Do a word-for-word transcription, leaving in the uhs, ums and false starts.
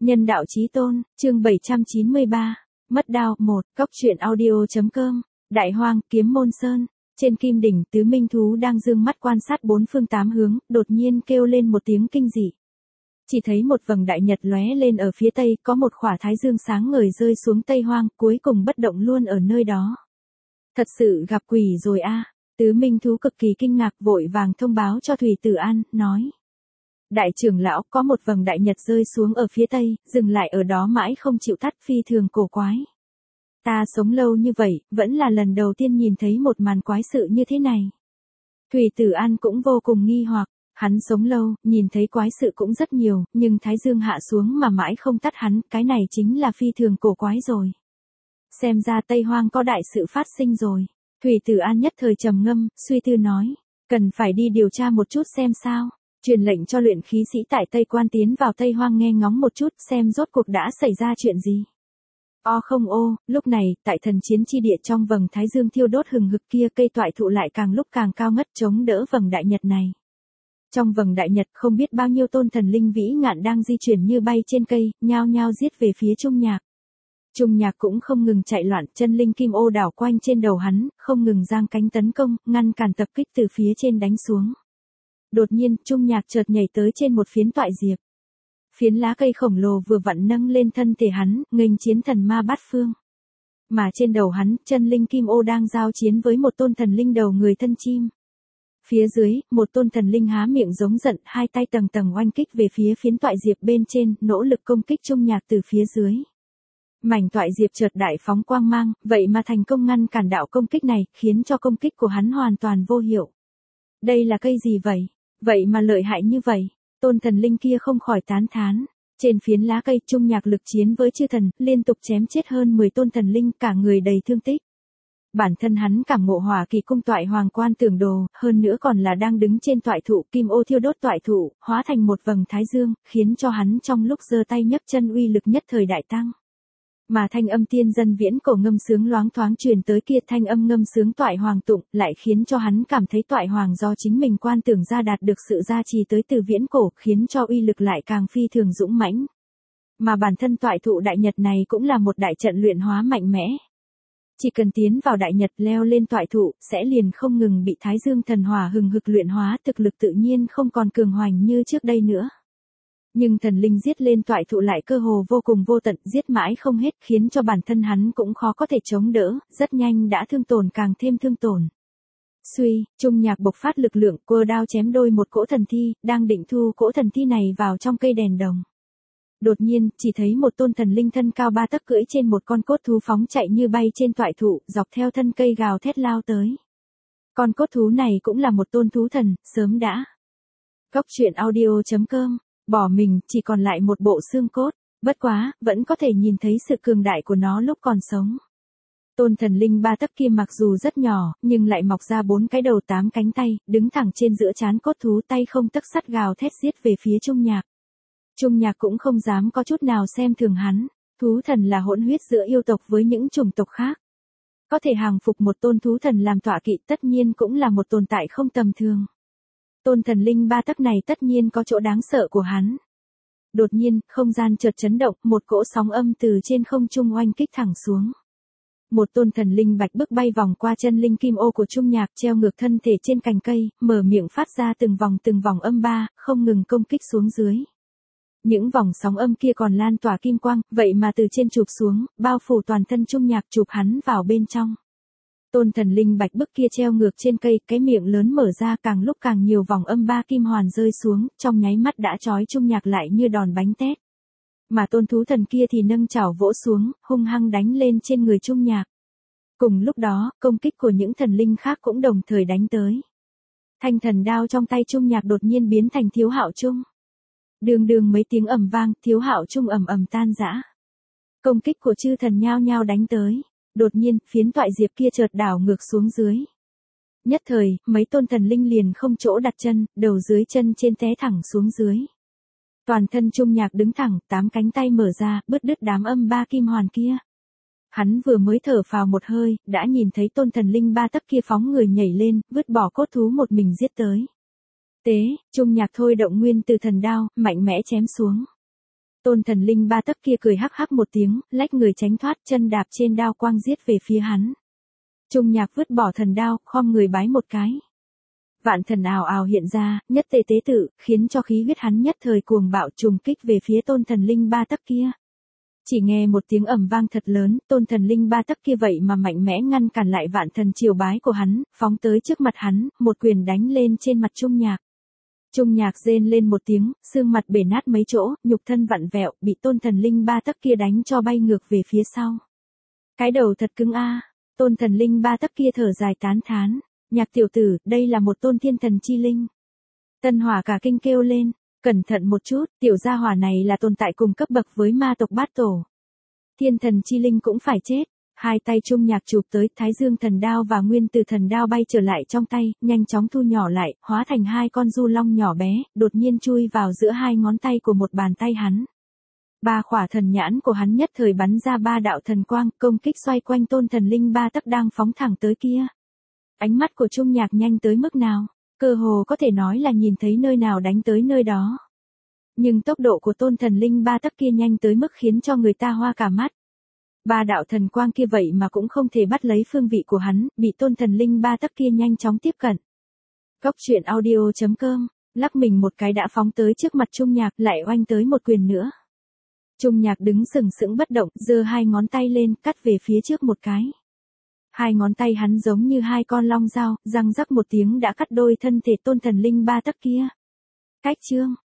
Nhân đạo chí tôn, chương bảy trăm chín mươi ba, mất đao, một, cóc truyện audio.com, Đại Hoang, Kiếm Môn Sơn, trên kim đỉnh tứ minh thú đang dương mắt quan sát bốn phương tám hướng, đột nhiên kêu lên một tiếng kinh dị. Chỉ thấy một vầng đại nhật lóe lên ở phía tây, có một khỏa thái dương sáng ngời rơi xuống Tây Hoang, cuối cùng bất động luôn ở nơi đó. Thật sự gặp quỷ rồi a. Tứ minh thú cực kỳ kinh ngạc vội vàng thông báo cho Thủy Tử An, nói. Đại trưởng lão, có một vầng đại nhật rơi xuống ở phía tây, dừng lại ở đó mãi không chịu tắt, phi thường cổ quái. Ta sống lâu như vậy, vẫn là lần đầu tiên nhìn thấy một màn quái sự như thế này. Thủy Tử An cũng vô cùng nghi hoặc, hắn sống lâu, nhìn thấy quái sự cũng rất nhiều, nhưng thái dương hạ xuống mà mãi không tắt hắn, cái này chính là phi thường cổ quái rồi. Xem ra Tây Hoang có đại sự phát sinh rồi. Thủy Tử An nhất thời trầm ngâm, suy tư nói, cần phải đi điều tra một chút xem sao. Truyền lệnh cho luyện khí sĩ tại Tây Quan tiến vào Tây Hoang nghe ngóng một chút xem rốt cuộc đã xảy ra chuyện gì. O không ô, lúc này, tại thần chiến chi địa trong vầng thái dương thiêu đốt hừng hực kia, cây toại thụ lại càng lúc càng cao ngất chống đỡ vầng đại nhật này. Trong vầng đại nhật không biết bao nhiêu tôn thần linh vĩ ngạn đang di chuyển như bay trên cây, nhao nhao giết về phía Trung Nhạc. Trung Nhạc cũng không ngừng chạy loạn, chân linh kim ô đảo quanh trên đầu hắn, không ngừng giang cánh tấn công, ngăn cản tập kích từ phía trên đánh xuống. Đột nhiên, Trung Nhạc chợt nhảy tới trên một phiến toại diệp. Phiến lá cây khổng lồ vừa vặn nâng lên thân thể hắn, nghênh chiến thần ma bát phương. Mà trên đầu hắn, chân linh kim ô đang giao chiến với một tôn thần linh đầu người thân chim. Phía dưới, một tôn thần linh há miệng giống giận, hai tay tầng tầng oanh kích về phía phiến toại diệp bên trên, nỗ lực công kích Trung Nhạc từ phía dưới. Mảnh toại diệp chợt đại phóng quang mang, vậy mà thành công ngăn cản đạo công kích này, khiến cho công kích của hắn hoàn toàn vô hiệu. Đây là cây gì vậy? Vậy mà lợi hại như vậy, tôn thần linh kia không khỏi tán thán. Trên phiến lá cây, Trung Nhạc lực chiến với chư thần, liên tục chém chết hơn mười tôn thần linh, cả người đầy thương tích. Bản thân hắn cảm ngộ hỏa kỳ cung toại hoàng quan tưởng đồ, hơn nữa còn là đang đứng trên toại thụ, kim ô thiêu đốt toại thụ, hóa thành một vầng thái dương, khiến cho hắn trong lúc giơ tay nhấc chân uy lực nhất thời đại tăng. Mà thanh âm tiên dân viễn cổ ngâm sướng loáng thoáng truyền tới kia, thanh âm ngâm sướng toại hoàng tụng, lại khiến cho hắn cảm thấy toại hoàng do chính mình quan tưởng ra đạt được sự gia trì tới từ viễn cổ, khiến cho uy lực lại càng phi thường dũng mãnh. Mà bản thân toại thụ đại nhật này cũng là một đại trận luyện hóa mạnh mẽ. Chỉ cần tiến vào đại nhật leo lên toại thụ, sẽ liền không ngừng bị thái dương thần hỏa hừng hực luyện hóa, thực lực tự nhiên không còn cường hoành như trước đây nữa. Nhưng thần linh giết lên toại thụ lại cơ hồ vô cùng vô tận, giết mãi không hết, khiến cho bản thân hắn cũng khó có thể chống đỡ, rất nhanh đã thương tổn càng thêm thương tổn. Suy, Trung Nhạc bộc phát lực lượng, quơ đao chém đôi một cỗ thần thi, đang định thu cỗ thần thi này vào trong cây đèn đồng. Đột nhiên, chỉ thấy một tôn thần linh thân cao ba tấc cưỡi trên một con cốt thú phóng chạy như bay trên toại thụ, dọc theo thân cây gào thét lao tới. Con cốt thú này cũng là một tôn thú thần, sớm đã. Cóc truyện audio.com, bỏ mình, chỉ còn lại một bộ xương cốt, bất quá, vẫn có thể nhìn thấy sự cường đại của nó lúc còn sống. Tôn thần linh ba tấc kia mặc dù rất nhỏ, nhưng lại mọc ra bốn cái đầu tám cánh tay, đứng thẳng trên giữa trán cốt thú, tay không tấc sắt gào thét giết về phía Trung Nhạc. Trung Nhạc cũng không dám có chút nào xem thường hắn, thú thần là hỗn huyết giữa yêu tộc với những chủng tộc khác. Có thể hàng phục một tôn thú thần làm tọa kỵ tất nhiên cũng là một tồn tại không tầm thường. Tôn thần linh ba tấc này tất nhiên có chỗ đáng sợ của hắn. Đột nhiên, không gian chợt chấn động, một cỗ sóng âm từ trên không trung oanh kích thẳng xuống. Một tôn thần linh bạch bức bay vòng qua chân linh kim ô của Trung Nhạc, treo ngược thân thể trên cành cây, mở miệng phát ra từng vòng từng vòng âm ba, không ngừng công kích xuống dưới. Những vòng sóng âm kia còn lan tỏa kim quang, vậy mà từ trên chụp xuống, bao phủ toàn thân Trung Nhạc, chụp hắn vào bên trong. Tôn thần linh bạch bức kia treo ngược trên cây, cái miệng lớn mở ra, càng lúc càng nhiều vòng âm ba kim hoàn rơi xuống, trong nháy mắt đã trói Trung Nhạc lại như đòn bánh tét. Mà tôn thú thần kia thì nâng chảo vỗ xuống, hung hăng đánh lên trên người Trung Nhạc. Cùng lúc đó, công kích của những thần linh khác cũng đồng thời đánh tới. Thanh thần đao trong tay Trung Nhạc đột nhiên biến thành Thiếu Hạo Trung. Đường đường mấy tiếng ầm vang, Thiếu Hạo Trung ầm ầm tan rã. Công kích của chư thần nhao nhao đánh tới. Đột nhiên, phiến toại diệp kia chợt đảo ngược xuống dưới. Nhất thời, mấy tôn thần linh liền không chỗ đặt chân, đầu dưới chân trên té thẳng xuống dưới. Toàn thân Trung Nhạc đứng thẳng, tám cánh tay mở ra, bứt đứt đám âm ba kim hoàn kia. Hắn vừa mới thở phào một hơi, đã nhìn thấy tôn thần linh ba tấc kia phóng người nhảy lên, vứt bỏ cốt thú một mình giết tới. Tế, Trung Nhạc thôi động nguyên từ thần đao, mạnh mẽ chém xuống. Tôn thần linh ba tấc kia cười hắc hắc một tiếng, lách người tránh thoát, chân đạp trên đao quang giết về phía hắn. Trung Nhạc vứt bỏ thần đao, khom người bái một cái. Vạn thần ào ào hiện ra, nhất tề tế tự, khiến cho khí huyết hắn nhất thời cuồng bạo trùng kích về phía tôn thần linh ba tấc kia. Chỉ nghe một tiếng ầm vang thật lớn, tôn thần linh ba tấc kia vậy mà mạnh mẽ ngăn cản lại vạn thần triều bái của hắn, phóng tới trước mặt hắn, một quyền đánh lên trên mặt Trung Nhạc. Trung Nhạc rên lên một tiếng, xương mặt bể nát mấy chỗ, nhục thân vặn vẹo, bị tôn thần linh ba tấc kia đánh cho bay ngược về phía sau. Cái đầu thật cứng a. Tôn thần linh ba tấc kia thở dài tán thán. Nhạc tiểu tử, đây là một tôn thiên thần chi linh. Tân Hỏa cả kinh kêu lên, cẩn thận một chút, tiểu gia hỏa này là tồn tại cùng cấp bậc với ma tộc bát tổ. Thiên thần chi linh cũng phải chết. Hai tay Trung Nhạc chụp tới, Thái Dương thần đao và Nguyên Tử thần đao bay trở lại trong tay, nhanh chóng thu nhỏ lại, hóa thành hai con du long nhỏ bé, đột nhiên chui vào giữa hai ngón tay của một bàn tay hắn. Ba khỏa thần nhãn của hắn nhất thời bắn ra ba đạo thần quang, công kích xoay quanh tôn thần linh ba tấc đang phóng thẳng tới kia. Ánh mắt của Trung Nhạc nhanh tới mức nào, cơ hồ có thể nói là nhìn thấy nơi nào đánh tới nơi đó. Nhưng tốc độ của tôn thần linh ba tấc kia nhanh tới mức khiến cho người ta hoa cả mắt. Ba đạo thần quang kia vậy mà cũng không thể bắt lấy phương vị của hắn, bị tôn thần linh ba tấc kia nhanh chóng tiếp cận. Góc truyện audio chấm com, lắc mình một cái đã phóng tới trước mặt Trung Nhạc, lại oanh tới một quyền nữa. Trung Nhạc đứng sừng sững bất động, giơ hai ngón tay lên, cắt về phía trước một cái. Hai ngón tay hắn giống như hai con long dao, răng rắc một tiếng đã cắt đôi thân thể tôn thần linh ba tấc kia. Cách chương